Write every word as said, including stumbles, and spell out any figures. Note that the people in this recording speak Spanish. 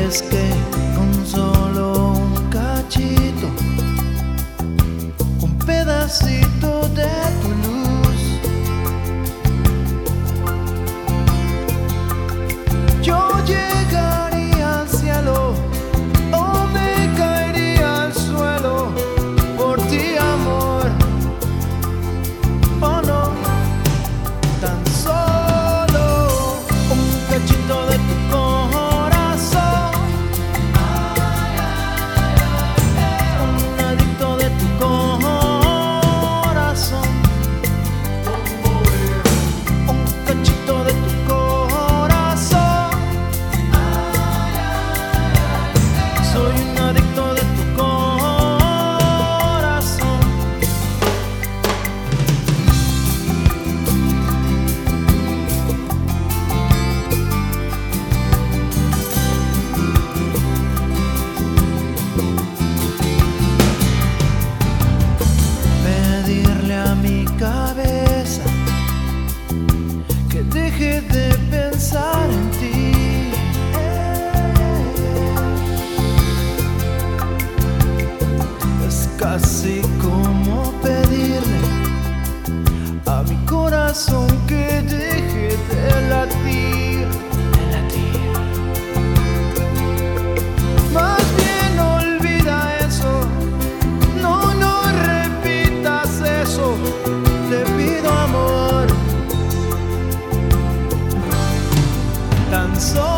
es que con solo un cachito, un pedacito de tu luz, yo llegaría al cielo o me caería al suelo por ti, amor. Oh no, tan solo un cachito de tu corazón, un adicto de tu corazón, un cachito de tu corazón. Soy un adicto de tu corazón. Pedirle a mi cabeza que deje de pensar en ti. Es casi como pedirle a mi corazón que deje de latir, de latir. Más bien olvida eso, no, no repitas eso, te pido, amor. Tan solo